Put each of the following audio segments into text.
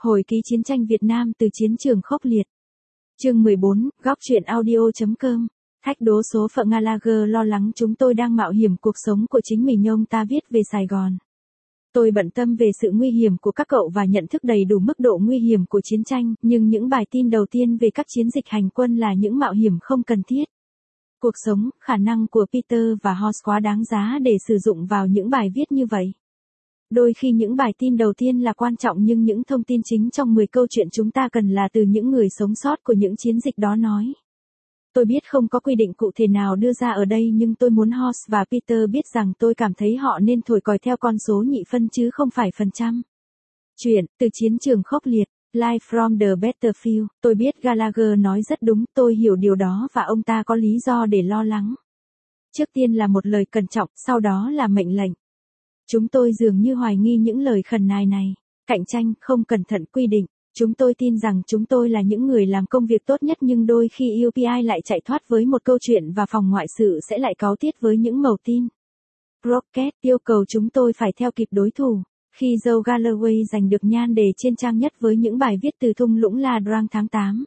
Hồi ký chiến tranh Việt Nam từ chiến trường khốc liệt. Chương 14, góc truyện audio.com. Thách đố số phận Gallagher lo lắng chúng tôi đang mạo hiểm cuộc sống của chính mình. Ông ta viết về Sài Gòn. Tôi bận tâm về sự nguy hiểm của các cậu và nhận thức đầy đủ mức độ nguy hiểm của chiến tranh, nhưng những bài tin đầu tiên về các chiến dịch hành quân là những mạo hiểm không cần thiết. Cuộc sống, khả năng của Peter và Hoss quá đáng giá để sử dụng vào những bài viết như vậy. Đôi khi những bài tin đầu tiên là quan trọng nhưng những thông tin chính trong 10 câu chuyện chúng ta cần là từ những người sống sót của những chiến dịch đó nói. Tôi biết không có quy định cụ thể nào đưa ra ở đây nhưng tôi muốn Hoss và Peter biết rằng tôi cảm thấy họ nên thổi còi theo con số nhị phân chứ không phải phần trăm. Chuyện, từ chiến trường khốc liệt, Live from the Battlefield. Tôi biết Gallagher nói rất đúng, tôi hiểu điều đó và ông ta có lý do để lo lắng. Trước tiên là một lời cẩn trọng, sau đó là mệnh lệnh. Chúng tôi dường như hoài nghi những lời khẩn nài này. Cạnh tranh, không cẩn thận, quy định. Chúng tôi tin rằng chúng tôi là những người làm công việc tốt nhất nhưng đôi khi UPI lại chạy thoát với một câu chuyện và phòng ngoại sự sẽ lại cáu tiết với những mẩu tin. Broadcast yêu cầu chúng tôi phải theo kịp đối thủ. Khi Joe Galloway giành được nhan đề trên trang nhất với những bài viết từ thung lũng La Drang tháng 8.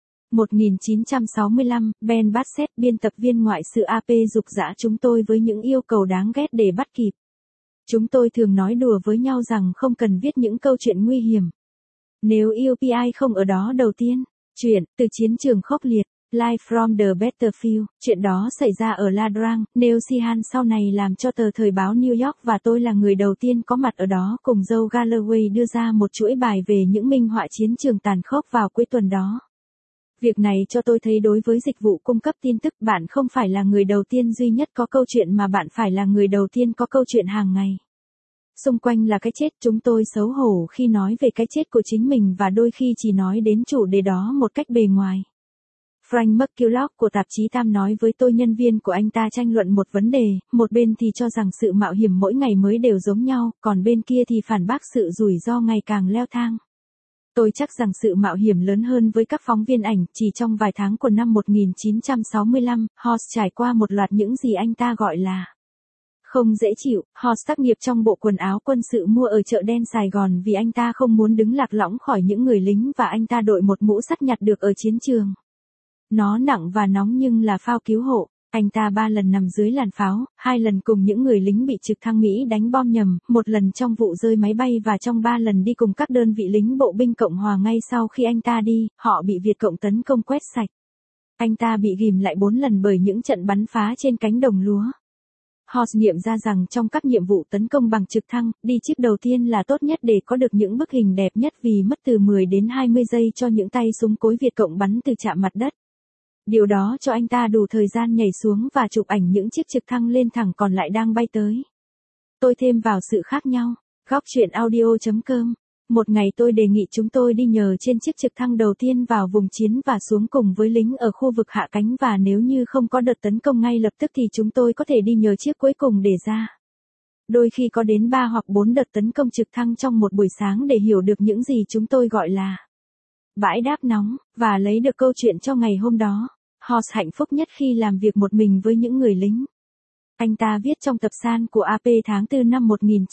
1965, Ben Bassett, biên tập viên ngoại sự AP giục giã chúng tôi với những yêu cầu đáng ghét để bắt kịp. Chúng tôi thường nói đùa với nhau rằng không cần viết những câu chuyện nguy hiểm. Nếu UPI không ở đó đầu tiên, chuyện, từ chiến trường khốc liệt, Live from the Battlefield, chuyện đó xảy ra ở La Drang, Neil Sheehan sau này làm cho tờ thời báo New York và tôi là người đầu tiên có mặt ở đó cùng Joe Galloway đưa ra một chuỗi bài về những minh họa chiến trường tàn khốc vào cuối tuần đó. Việc này cho tôi thấy đối với dịch vụ cung cấp tin tức bạn không phải là người đầu tiên duy nhất có câu chuyện mà bạn phải là người đầu tiên có câu chuyện hàng ngày. Xung quanh là cái chết, chúng tôi xấu hổ khi nói về cái chết của chính mình và đôi khi chỉ nói đến chủ đề đó một cách bề ngoài. Frank McCulloch của tạp chí Time nói với tôi nhân viên của anh ta tranh luận một vấn đề, một bên thì cho rằng sự mạo hiểm mỗi ngày mới đều giống nhau, còn bên kia thì phản bác sự rủi ro ngày càng leo thang. Tôi chắc rằng sự mạo hiểm lớn hơn với các phóng viên ảnh, chỉ trong vài tháng của năm 1965, Hoss trải qua một loạt những gì anh ta gọi là không dễ chịu. Hoss tác nghiệp trong bộ quần áo quân sự mua ở chợ đen Sài Gòn vì anh ta không muốn đứng lạc lõng khỏi những người lính và anh ta đội một mũ sắt nhặt được ở chiến trường. Nó nặng và nóng nhưng là phao cứu hộ. Anh ta 3 lần nằm dưới làn pháo, 2 lần cùng những người lính bị trực thăng Mỹ đánh bom nhầm, 1 lần trong vụ rơi máy bay và trong 3 lần đi cùng các đơn vị lính bộ binh Cộng hòa. Ngay sau khi anh ta đi, họ bị Việt Cộng tấn công quét sạch. Anh ta bị ghìm lại 4 lần bởi những trận bắn phá trên cánh đồng lúa. Hoss nghiệm ra rằng trong các nhiệm vụ tấn công bằng trực thăng, đi chiếc đầu tiên là tốt nhất để có được những bức hình đẹp nhất vì mất từ 10 đến 20 giây cho những tay súng cối Việt Cộng bắn từ chạm mặt đất. Điều đó cho anh ta đủ thời gian nhảy xuống và chụp ảnh những chiếc trực thăng lên thẳng còn lại đang bay tới. Tôi thêm vào sự khác nhau. Góc truyện audio.com. Một ngày tôi đề nghị chúng tôi đi nhờ trên chiếc trực thăng đầu tiên vào vùng chiến và xuống cùng với lính ở khu vực hạ cánh và nếu như không có đợt tấn công ngay lập tức thì chúng tôi có thể đi nhờ chiếc cuối cùng để ra. Đôi khi có đến 3 hoặc 4 đợt tấn công trực thăng trong một buổi sáng để hiểu được những gì chúng tôi gọi là bãi đáp nóng, và lấy được câu chuyện cho ngày hôm đó. Hoss hạnh phúc nhất khi làm việc một mình với những người lính. Anh ta viết trong tập san của AP tháng 4 năm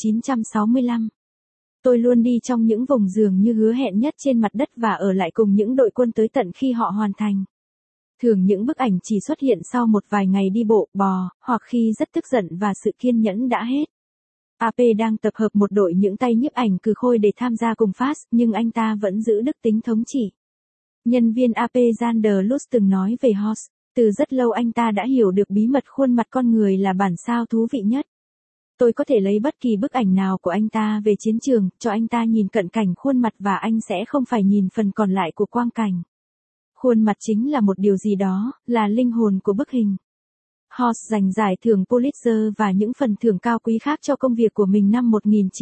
1965. Tôi luôn đi trong những vùng dường như hứa hẹn nhất trên mặt đất và ở lại cùng những đội quân tới tận khi họ hoàn thành. Thường những bức ảnh chỉ xuất hiện sau một vài ngày đi bộ, bò, hoặc khi rất tức giận và sự kiên nhẫn đã hết. AP đang tập hợp một đội những tay nhiếp ảnh cừ khôi để tham gia cùng Fast, nhưng anh ta vẫn giữ đức tính thống trị. Nhân viên AP Xander Lutz từng nói về Hoss, từ rất lâu anh ta đã hiểu được bí mật khuôn mặt con người là bản sao thú vị nhất. Tôi có thể lấy bất kỳ bức ảnh nào của anh ta về chiến trường, cho anh ta nhìn cận cảnh khuôn mặt và anh sẽ không phải nhìn phần còn lại của quang cảnh. Khuôn mặt chính là một điều gì đó, là linh hồn của bức hình. Hoss giành giải thưởng Pulitzer và những phần thưởng cao quý khác cho công việc của mình năm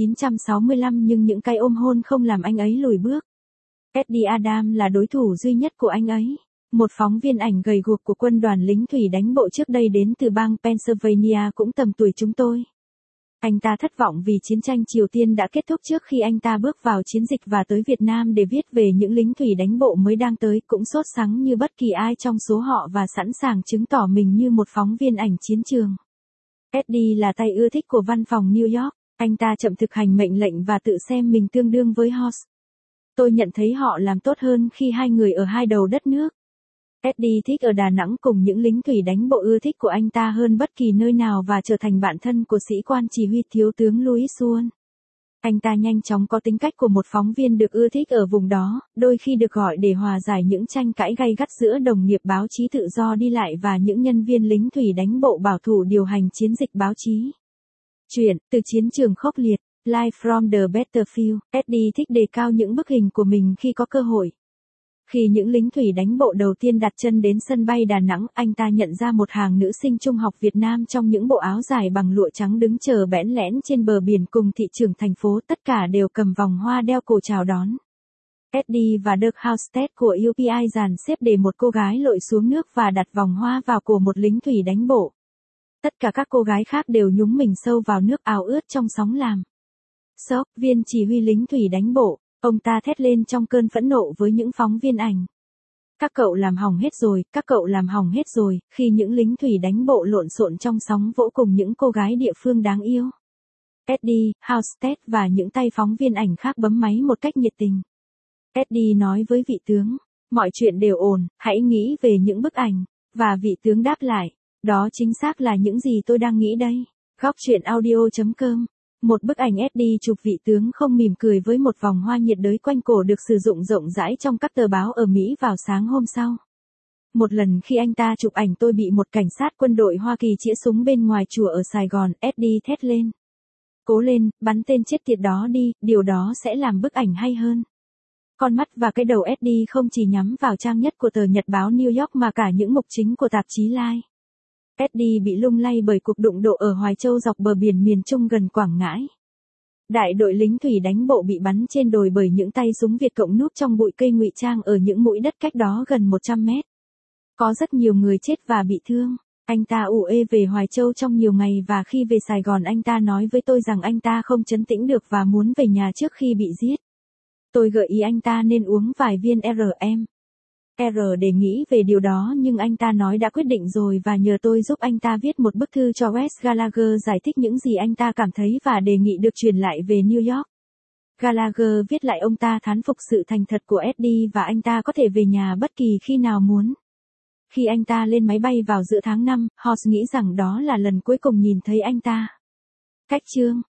1965 nhưng những cái ôm hôn không làm anh ấy lùi bước. Eddie Adam là đối thủ duy nhất của anh ấy. Một phóng viên ảnh gầy guộc của quân đoàn lính thủy đánh bộ trước đây đến từ bang Pennsylvania cũng tầm tuổi chúng tôi. Anh ta thất vọng vì chiến tranh Triều Tiên đã kết thúc trước khi anh ta bước vào chiến dịch và tới Việt Nam để viết về những lính thủy đánh bộ mới đang tới, cũng sốt sắng như bất kỳ ai trong số họ và sẵn sàng chứng tỏ mình như một phóng viên ảnh chiến trường. Eddie là tay ưa thích của văn phòng New York, anh ta chậm thực hành mệnh lệnh và tự xem mình tương đương với Hoss. Tôi nhận thấy họ làm tốt hơn khi hai người ở hai đầu đất nước. Eddie thích ở Đà Nẵng cùng những lính thủy đánh bộ ưa thích của anh ta hơn bất kỳ nơi nào và trở thành bạn thân của sĩ quan chỉ huy thiếu tướng Louis Suon. Anh ta nhanh chóng có tính cách của một phóng viên được ưa thích ở vùng đó, đôi khi được gọi để hòa giải những tranh cãi gay gắt giữa đồng nghiệp báo chí tự do đi lại và những nhân viên lính thủy đánh bộ bảo thủ điều hành chiến dịch báo chí. Chuyện, từ chiến trường khốc liệt, Live from the Battlefield, Eddie thích đề cao những bức hình của mình khi có cơ hội. Khi những lính thủy đánh bộ đầu tiên đặt chân đến sân bay Đà Nẵng, anh ta nhận ra một hàng nữ sinh trung học Việt Nam trong những bộ áo dài bằng lụa trắng đứng chờ bẽn lẽn trên bờ biển cùng thị trưởng thành phố, tất cả đều cầm vòng hoa đeo cổ chào đón. Eddie và Doug Halstead của UPI dàn xếp để một cô gái lội xuống nước và đặt vòng hoa vào cổ một lính thủy đánh bộ. Tất cả các cô gái khác đều nhúng mình sâu vào nước áo ướt trong sóng làm. Sóc, viên chỉ huy lính thủy đánh bộ, ông ta thét lên trong cơn phẫn nộ với những phóng viên ảnh. Các cậu làm hỏng hết rồi, các cậu làm hỏng hết rồi, khi những lính thủy đánh bộ lộn xộn trong sóng vỗ cùng những cô gái địa phương đáng yêu. Eddie, Halstead và những tay phóng viên ảnh khác bấm máy một cách nhiệt tình. Eddie nói với vị tướng, mọi chuyện đều ổn, hãy nghĩ về những bức ảnh, và vị tướng đáp lại, đó chính xác là những gì tôi đang nghĩ đây. Góc truyện audio.com. Một bức ảnh Eddie chụp vị tướng không mỉm cười với một vòng hoa nhiệt đới quanh cổ được sử dụng rộng rãi trong các tờ báo ở Mỹ vào sáng hôm sau. Một lần khi anh ta chụp ảnh tôi bị một cảnh sát quân đội Hoa Kỳ chĩa súng bên ngoài chùa ở Sài Gòn, Eddie thét lên. Cố lên, bắn tên chết tiệt đó đi, điều đó sẽ làm bức ảnh hay hơn. Con mắt và cái đầu Eddie không chỉ nhắm vào trang nhất của tờ nhật báo New York mà cả những mục chính của tạp chí Life. Eddie bị lung lay bởi cuộc đụng độ ở Hoài Châu dọc bờ biển miền Trung gần Quảng Ngãi. Đại đội lính thủy đánh bộ bị bắn trên đồi bởi những tay súng Việt Cộng núp trong bụi cây ngụy trang ở những mũi đất cách đó gần 100 mét. Có rất nhiều người chết và bị thương. Anh ta ù ê về Hoài Châu trong nhiều ngày và khi về Sài Gòn anh ta nói với tôi rằng anh ta không trấn tĩnh được và muốn về nhà trước khi bị giết. Tôi gợi ý anh ta nên uống vài viên RM. đề nghị về điều đó nhưng anh ta nói đã quyết định rồi và nhờ tôi giúp anh ta viết một bức thư cho Wes Gallagher giải thích những gì anh ta cảm thấy và đề nghị được truyền lại về New York. Gallagher viết lại ông ta thán phục sự thành thật của Eddie và anh ta có thể về nhà bất kỳ khi nào muốn. Khi anh ta lên máy bay vào giữa tháng 5, Hoss nghĩ rằng đó là lần cuối cùng nhìn thấy anh ta. Cách chương